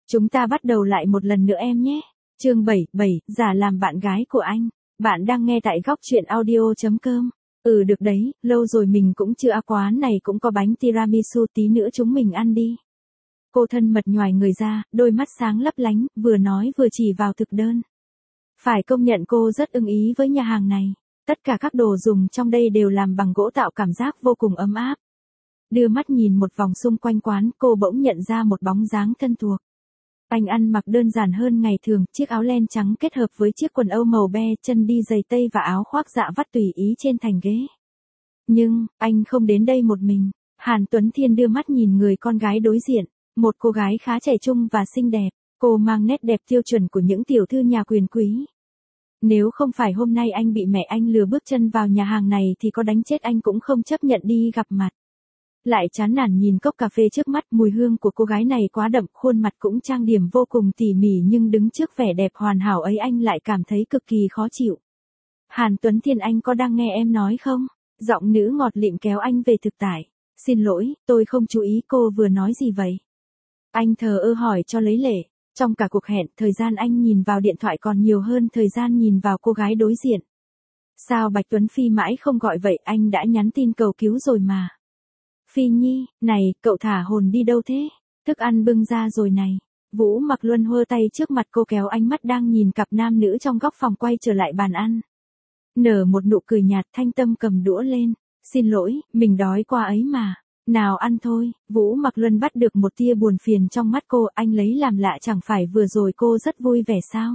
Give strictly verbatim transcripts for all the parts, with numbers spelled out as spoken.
Chúng ta bắt đầu lại một lần nữa em nhé. Chương bảy, bảy, giả làm bạn gái của anh. Bạn đang nghe tại góc truyện audio.com. Ừ được đấy, lâu rồi mình cũng chưa ăn, quán này cũng có bánh tiramisu, tí nữa chúng mình ăn đi. Cô thân mật nhoài người ra, đôi mắt sáng lấp lánh, vừa nói vừa chỉ vào thực đơn. Phải công nhận cô rất ưng ý với nhà hàng này. Tất cả các đồ dùng trong đây đều làm bằng gỗ tạo cảm giác vô cùng ấm áp. Đưa mắt nhìn một vòng xung quanh quán, cô bỗng nhận ra một bóng dáng thân thuộc. Anh ăn mặc đơn giản hơn ngày thường, chiếc áo len trắng kết hợp với chiếc quần âu màu be, chân đi giày tây và áo khoác dạ vắt tùy ý trên thành ghế. Nhưng, anh không đến đây một mình. Hàn Tuấn Thiên đưa mắt nhìn người con gái đối diện, một cô gái khá trẻ trung và xinh đẹp, cô mang nét đẹp tiêu chuẩn của những tiểu thư nhà quyền quý. Nếu không phải hôm nay anh bị mẹ anh lừa bước chân vào nhà hàng này thì có đánh chết anh cũng không chấp nhận đi gặp mặt. Lại chán nản nhìn cốc cà phê trước mắt, mùi hương của cô gái này quá đậm, khuôn mặt cũng trang điểm vô cùng tỉ mỉ nhưng đứng trước vẻ đẹp hoàn hảo ấy anh lại cảm thấy cực kỳ khó chịu. Hàn Tuấn Thiên, anh có đang nghe em nói không? Giọng nữ ngọt lịm kéo anh về thực tại. Xin lỗi, tôi không chú ý cô vừa nói gì vậy? Anh thờ ơ hỏi cho lấy lệ. Trong cả cuộc hẹn, thời gian anh nhìn vào điện thoại còn nhiều hơn thời gian nhìn vào cô gái đối diện. Sao Bạch Tuấn Phi mãi không gọi vậy, anh đã nhắn tin cầu cứu rồi mà. Phi Nhi, này, cậu thả hồn đi đâu thế? Thức ăn bưng ra rồi này. Vũ Mặc Luân hơ tay trước mặt cô, kéo ánh mắt đang nhìn cặp nam nữ trong góc phòng quay trở lại bàn ăn. Nở một nụ cười nhạt, Thanh Tâm cầm đũa lên. Xin lỗi, mình đói quá ấy mà. Nào ăn thôi. Vũ Mặc Luân bắt được một tia buồn phiền trong mắt cô, anh lấy làm lạ, chẳng phải vừa rồi cô rất vui vẻ sao?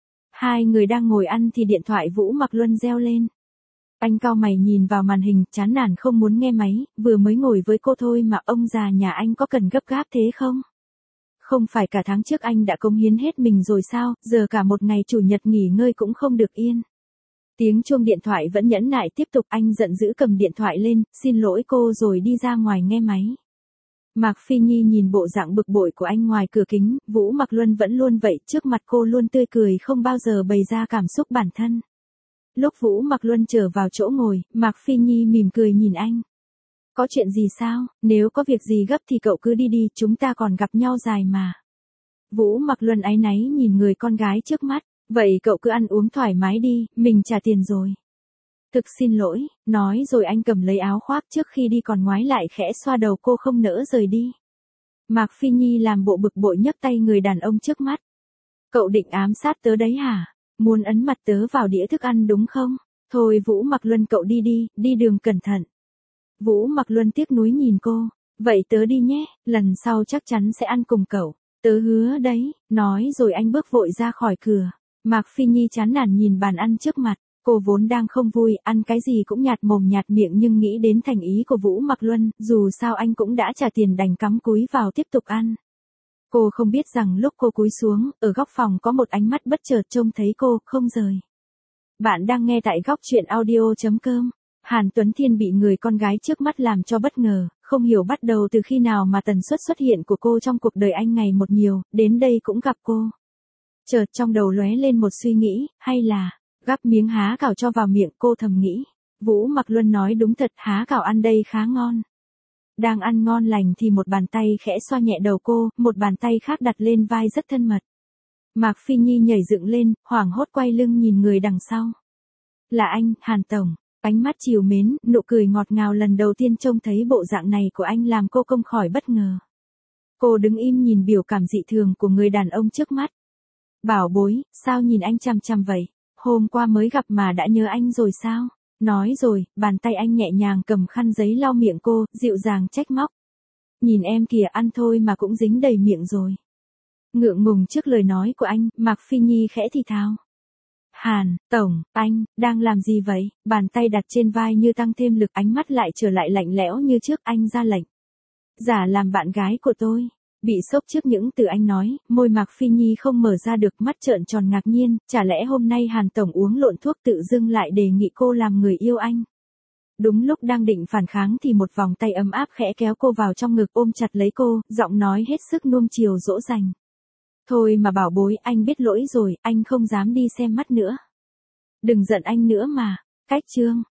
Hai người đang ngồi ăn thì điện thoại Vũ Mặc Luân reo lên. Anh cau mày nhìn vào màn hình, chán nản không muốn nghe máy, vừa mới ngồi với cô thôi mà ông già nhà anh có cần gấp gáp thế không? Không phải cả tháng trước anh đã cống hiến hết mình rồi sao, giờ cả một ngày chủ nhật nghỉ ngơi cũng không được yên. Tiếng chuông điện thoại vẫn nhẫn nại tiếp tục, anh giận dữ cầm điện thoại lên, xin lỗi cô rồi đi ra ngoài nghe máy. Mạc Phi Nhi nhìn bộ dạng bực bội của anh ngoài cửa kính, Vũ Mặc Luân vẫn luôn vậy, trước mặt cô luôn tươi cười không bao giờ bày ra cảm xúc bản thân. Lúc Vũ Mặc Luân trở vào chỗ ngồi, Mạc Phi Nhi mỉm cười nhìn anh. Có chuyện gì sao, nếu có việc gì gấp thì cậu cứ đi đi, chúng ta còn gặp nhau dài mà. Vũ Mặc Luân áy náy nhìn người con gái trước mắt, vậy cậu cứ ăn uống thoải mái đi, mình trả tiền rồi. Thực xin lỗi, nói rồi anh cầm lấy áo khoác trước khi đi còn ngoái lại khẽ xoa đầu cô không nỡ rời đi. Mạc Phi Nhi làm bộ bực bội nhấc tay người đàn ông trước mắt. Cậu định ám sát tớ đấy hả? Muốn ấn mặt tớ vào đĩa thức ăn đúng không? Thôi Vũ Mặc Luân, cậu đi đi, đi đường cẩn thận. Vũ Mặc Luân tiếc nuối nhìn cô. Vậy tớ đi nhé, lần sau chắc chắn sẽ ăn cùng cậu. Tớ hứa đấy, nói rồi anh bước vội ra khỏi cửa. Mạc Phi Nhi chán nản nhìn bàn ăn trước mặt. Cô vốn đang không vui, ăn cái gì cũng nhạt mồm nhạt miệng nhưng nghĩ đến thành ý của Vũ Mặc Luân, dù sao anh cũng đã trả tiền đành cắm cúi vào tiếp tục ăn. Cô không biết rằng lúc cô cúi xuống, ở góc phòng có một ánh mắt bất chợt trông thấy cô, không rời. Bạn đang nghe tại góc truyện audio.com. Hàn Tuấn Thiên bị người con gái trước mắt làm cho bất ngờ, không hiểu bắt đầu từ khi nào mà tần suất xuất hiện của cô trong cuộc đời anh ngày một nhiều, đến đây cũng gặp cô. Chợt trong đầu lóe lên một suy nghĩ, hay là gắp miếng há cảo cho vào miệng, cô thầm nghĩ. Vũ Mặc Luân nói đúng thật, há cảo ăn đây khá ngon. Đang ăn ngon lành thì một bàn tay khẽ xoa nhẹ đầu cô, một bàn tay khác đặt lên vai rất thân mật. Mạc Phi Nhi nhảy dựng lên, hoảng hốt quay lưng nhìn người đằng sau. Là anh, Hàn Tổng. Ánh mắt trìu mến, nụ cười ngọt ngào lần đầu tiên trông thấy bộ dạng này của anh làm cô không khỏi bất ngờ. Cô đứng im nhìn biểu cảm dị thường của người đàn ông trước mắt. Bảo bối, sao nhìn anh chằm chằm vậy? Hôm qua mới gặp mà đã nhớ anh rồi sao? Nói rồi, bàn tay anh nhẹ nhàng cầm khăn giấy lau miệng cô, dịu dàng trách móc. Nhìn em kìa, ăn thôi mà cũng dính đầy miệng rồi. Ngượng ngùng trước lời nói của anh, Mạc Phi Nhi khẽ thì thào. Hàn, Tổng, anh, đang làm gì vậy? Bàn tay đặt trên vai như tăng thêm lực, ánh mắt lại trở lại lạnh lẽo như trước, anh ra lệnh. Giả làm bạn gái của tôi. Bị sốc trước những từ anh nói, môi Mạc Phi Nhi không mở ra được, mắt trợn tròn ngạc nhiên, chả lẽ hôm nay Hàn Tổng uống lộn thuốc tự dưng lại đề nghị cô làm người yêu anh. Đúng lúc đang định phản kháng thì một vòng tay ấm áp khẽ kéo cô vào trong ngực, ôm chặt lấy cô, giọng nói hết sức nuông chiều dỗ dành. Thôi mà bảo bối, anh biết lỗi rồi, anh không dám đi xem mắt nữa. Đừng giận anh nữa mà. Cách chương.